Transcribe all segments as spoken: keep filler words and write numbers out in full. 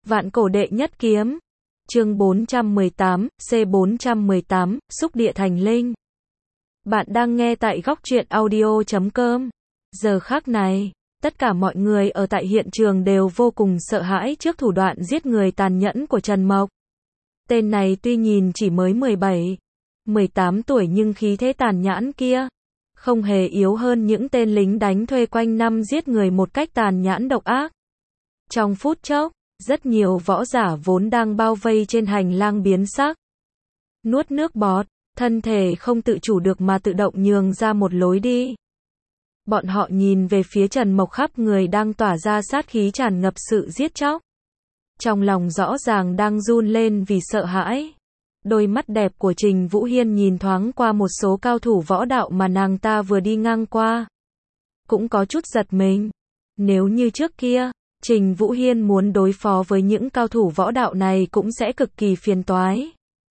Vạn cổ đệ nhất kiếm. Chương bốn trăm mười tám, C bốn trăm mười tám, xúc địa thành linh. Bạn đang nghe tại góc truyện audio chấm com. Giờ khắc này, tất cả mọi người ở tại hiện trường đều vô cùng sợ hãi trước thủ đoạn giết người tàn nhẫn của Trần Mộc. Tên này tuy nhìn chỉ mới mười bảy, mười tám tuổi nhưng khí thế tàn nhẫn kia không hề yếu hơn những tên lính đánh thuê quanh năm giết người một cách tàn nhẫn độc ác. Trong phút chốc, rất nhiều võ giả vốn đang bao vây trên hành lang biến sắc. Nuốt nước bọt, thân thể không tự chủ được mà tự động nhường ra một lối đi. Bọn họ nhìn về phía Trần Mộc khắp người đang tỏa ra sát khí tràn ngập sự giết chóc. Trong lòng rõ ràng đang run lên vì sợ hãi. Đôi mắt đẹp của Trình Vũ Hiên nhìn thoáng qua một số cao thủ võ đạo mà nàng ta vừa đi ngang qua. Cũng có chút giật mình. Nếu như trước kia, Trình Vũ Hiên muốn đối phó với những cao thủ võ đạo này cũng sẽ cực kỳ phiền toái.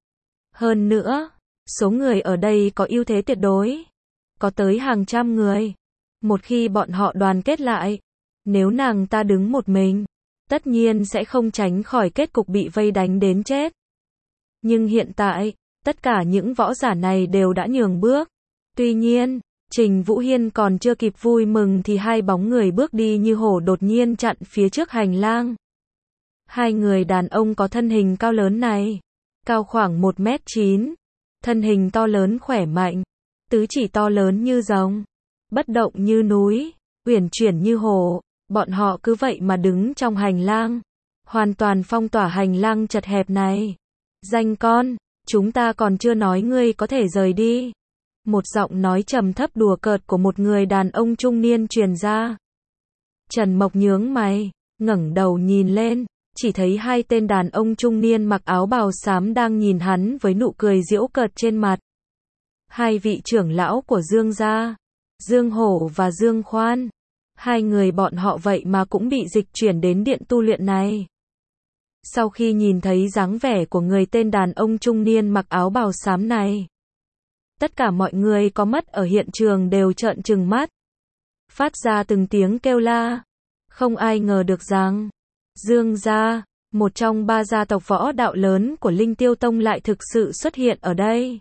Hơn nữa, số người ở đây có ưu thế tuyệt đối. Có tới hàng trăm người. Một khi bọn họ đoàn kết lại, nếu nàng ta đứng một mình, tất nhiên sẽ không tránh khỏi kết cục bị vây đánh đến chết. Nhưng hiện tại, tất cả những võ giả này đều đã nhường bước. Tuy nhiên, Trình Vũ Hiên còn chưa kịp vui mừng thì hai bóng người bước đi như hổ đột nhiên chặn phía trước hành lang. Hai người đàn ông có thân hình cao lớn này, cao khoảng một mét chín, thân hình to lớn khỏe mạnh, tứ chỉ to lớn như rồng, bất động như núi, uyển chuyển như hổ. Bọn họ cứ vậy mà đứng trong hành lang, hoàn toàn phong tỏa hành lang chật hẹp này. Danh con, chúng ta còn chưa nói ngươi có thể rời đi. Một giọng nói trầm thấp đùa cợt của một người đàn ông trung niên truyền ra. Trần Mộc nhướng mày, ngẩng đầu nhìn lên, chỉ thấy hai tên đàn ông trung niên mặc áo bào xám đang nhìn hắn với nụ cười giễu cợt trên mặt. Hai vị trưởng lão của Dương gia, Dương Hổ và Dương Khoan. Hai người bọn họ vậy mà cũng bị dịch chuyển đến điện tu luyện này. Sau khi nhìn thấy dáng vẻ của người tên đàn ông trung niên mặc áo bào xám này, tất cả mọi người có mắt ở hiện trường đều trợn trừng mắt, phát ra từng tiếng kêu la. Không ai ngờ được rằng, Dương gia, một trong ba gia tộc võ đạo lớn của Linh Tiêu Tông lại thực sự xuất hiện ở đây.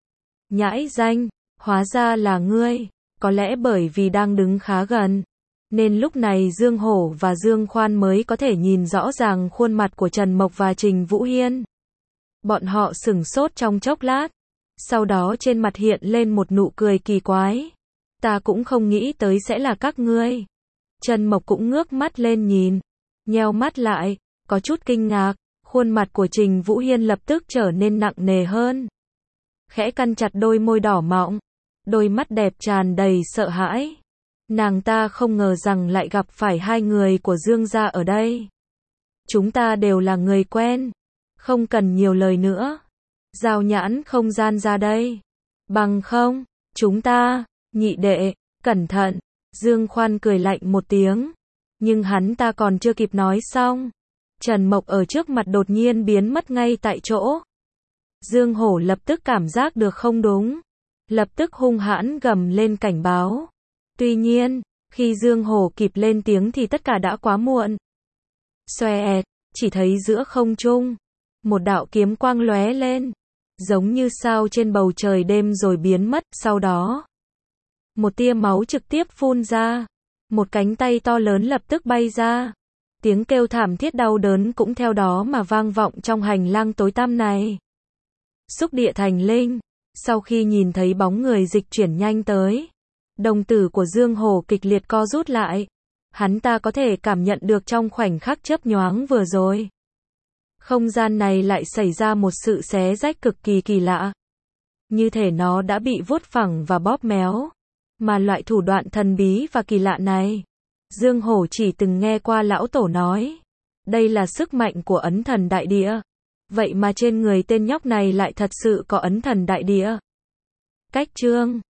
Nhãi danh, hóa ra là ngươi. Có lẽ bởi vì đang đứng khá gần, nên lúc này Dương Hổ và Dương Khoan mới có thể nhìn rõ ràng khuôn mặt của Trần Mộc và Trình Vũ Hiên. Bọn họ sửng sốt trong chốc lát, sau đó trên mặt hiện lên một nụ cười kỳ quái. Ta cũng không nghĩ tới sẽ là các ngươi. Trần Mộc cũng ngước mắt lên nhìn, nheo mắt lại, có chút kinh ngạc. Khuôn mặt của Trình Vũ Hiên lập tức trở nên nặng nề hơn. Khẽ cắn chặt đôi môi đỏ mọng, đôi mắt đẹp tràn đầy sợ hãi. Nàng ta không ngờ rằng lại gặp phải hai người của Dương gia ở đây. Chúng ta đều là người quen, không cần nhiều lời nữa. Giao nhãn không gian ra đây. Bằng không, chúng ta, nhị đệ, cẩn thận. Dương Khoan cười lạnh một tiếng, nhưng hắn ta còn chưa kịp nói xong, Trần Mộc ở trước mặt đột nhiên biến mất ngay tại chỗ. Dương Hổ lập tức cảm giác được không đúng, lập tức hung hãn gầm lên cảnh báo. Tuy nhiên, khi Dương Hổ kịp lên tiếng thì tất cả đã quá muộn. Xoẹt, chỉ thấy giữa không trung, một đạo kiếm quang lóe lên, giống như sao trên bầu trời đêm rồi biến mất. Sau đó, một tia máu trực tiếp phun ra, một cánh tay to lớn lập tức bay ra. Tiếng kêu thảm thiết đau đớn cũng theo đó mà vang vọng trong hành lang tối tăm này. Xúc địa thành linh. Sau khi nhìn thấy bóng người dịch chuyển nhanh tới, đồng tử của Dương Hổ kịch liệt co rút lại. Hắn ta có thể cảm nhận được trong khoảnh khắc chớp nhoáng vừa rồi, không gian này lại xảy ra một sự xé rách cực kỳ kỳ lạ. Như thể nó đã bị vuốt phẳng và bóp méo. Mà loại thủ đoạn thần bí và kỳ lạ này, Dương Hổ chỉ từng nghe qua lão tổ nói. Đây là sức mạnh của ấn thần đại địa. Vậy mà trên người tên nhóc này lại thật sự có ấn thần đại địa. Cách chương